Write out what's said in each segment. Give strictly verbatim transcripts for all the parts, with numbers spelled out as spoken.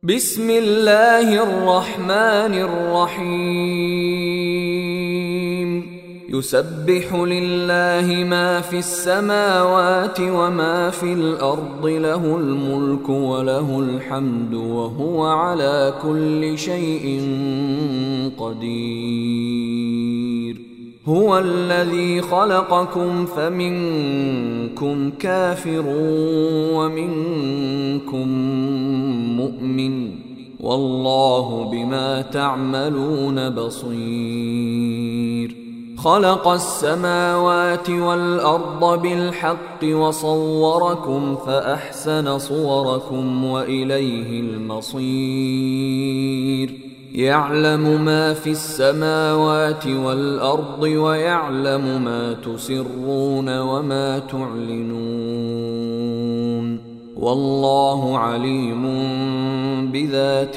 بسم الله الرحمن الرحيم يسبح لله ما في السماوات وما في الأرض له الملك وله الحمد وهو على كل شيء قدير هو الذي خلقكم فمنكم كافر ومنكم مؤمن والله بما تعملون بصير خلق السماوات والأرض بالحق وصوركم فأحسن صوركم وإليه المصير يعلم ما في السماوات والأرض ويعلم ما تسرون وما تعلنون والله عليم بذات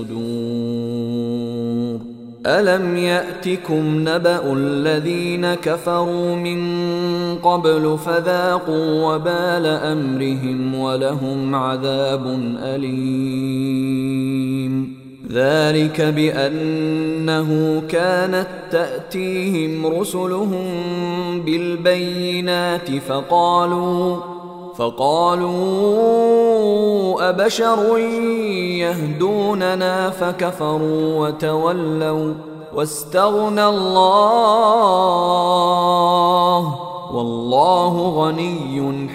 الصدور ألم يأتكم نبأ الذين كفروا من قبل فذاقوا وبال أمرهم ولهم عذاب أليم ذلك بأنه كانت تأتيهم رسلهم بالبينات فقالوا فقالوا أبشر يهدوننا فكفروا وتولوا واستغنى الله والله غني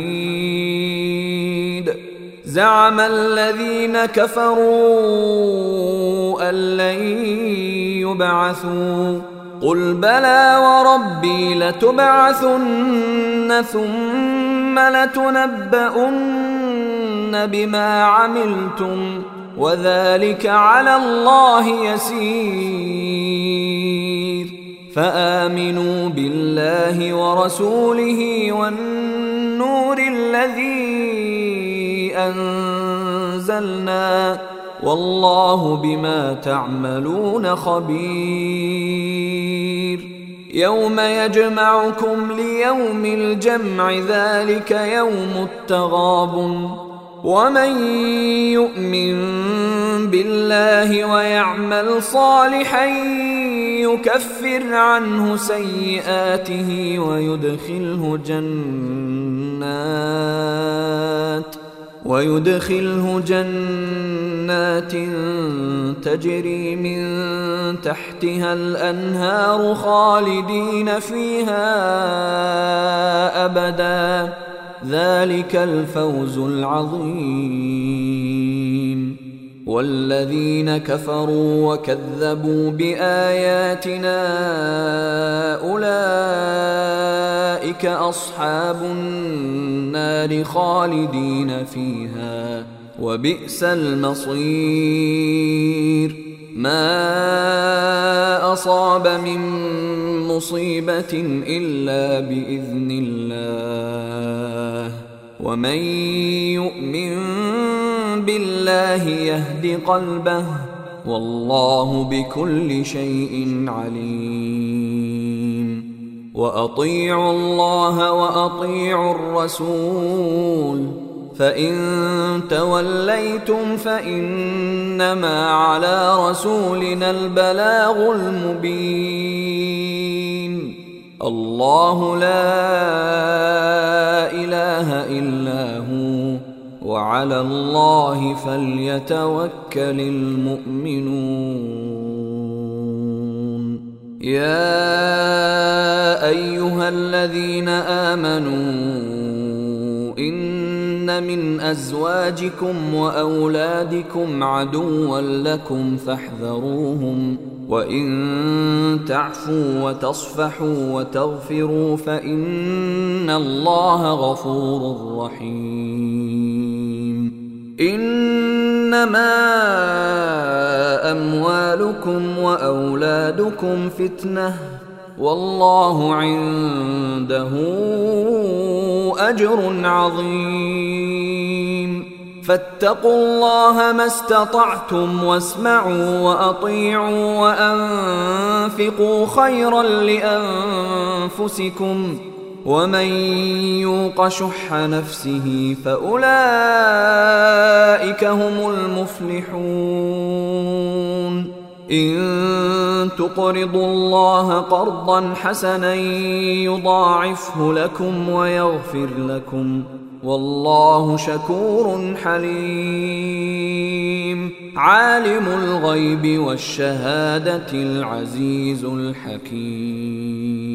حميد زعم الذين كفروا أن لن يبعثوا قل بلى وربي لتبعثن ثم لتنبؤن بما عملتم وذلك على الله يسير فآمنوا بالله ورسوله والنور الذي أنزلنا والله بما تعملون خبير يوم يجمعكم ليوم الجمع ذلك يوم التغابن ومن يؤمن بالله ويعمل صالحا يكفر عنه سيئاته ويدخله جنات ويدخله جنات تجري من تحتها الأنهار خالدين فيها أبدا ذلك الفوز العظيم والذين كفروا وكذبوا بآياتنا أولئك أصحاب النار خالدين فيها وبئس المصير ما أصاب من مصيبة إلا بإذن الله ومن يؤمن بالله يهد قلبه والله بكل شيء عليم وأطيعوا الله وأطيعوا الرسول فإن توليتم فإنما على رسولنا البلاغ المبين الله لا إله إلا هو وعلى الله فليتوكل المؤمنون يا أيها الذين آمنوا إن من أزواجكم وأولادكم عدوا لكم فاحذروهم وإن تعفوا وتصفحوا وتغفروا فإن الله غفور رحيم إنما أموالكم وأولادكم فتنة والله عنده أجر عظيم فاتقوا الله ما استطعتم واسمعوا وأطيعوا وأنفقوا خيرا لأنفسكم ومن يوق شح نفسه فأولئك هم المفلحون إن تقرضوا الله قرضا حسنا يضاعفه لكم ويغفر لكم والله شكور حليم عالم الغيب والشهادة العزيز الحكيم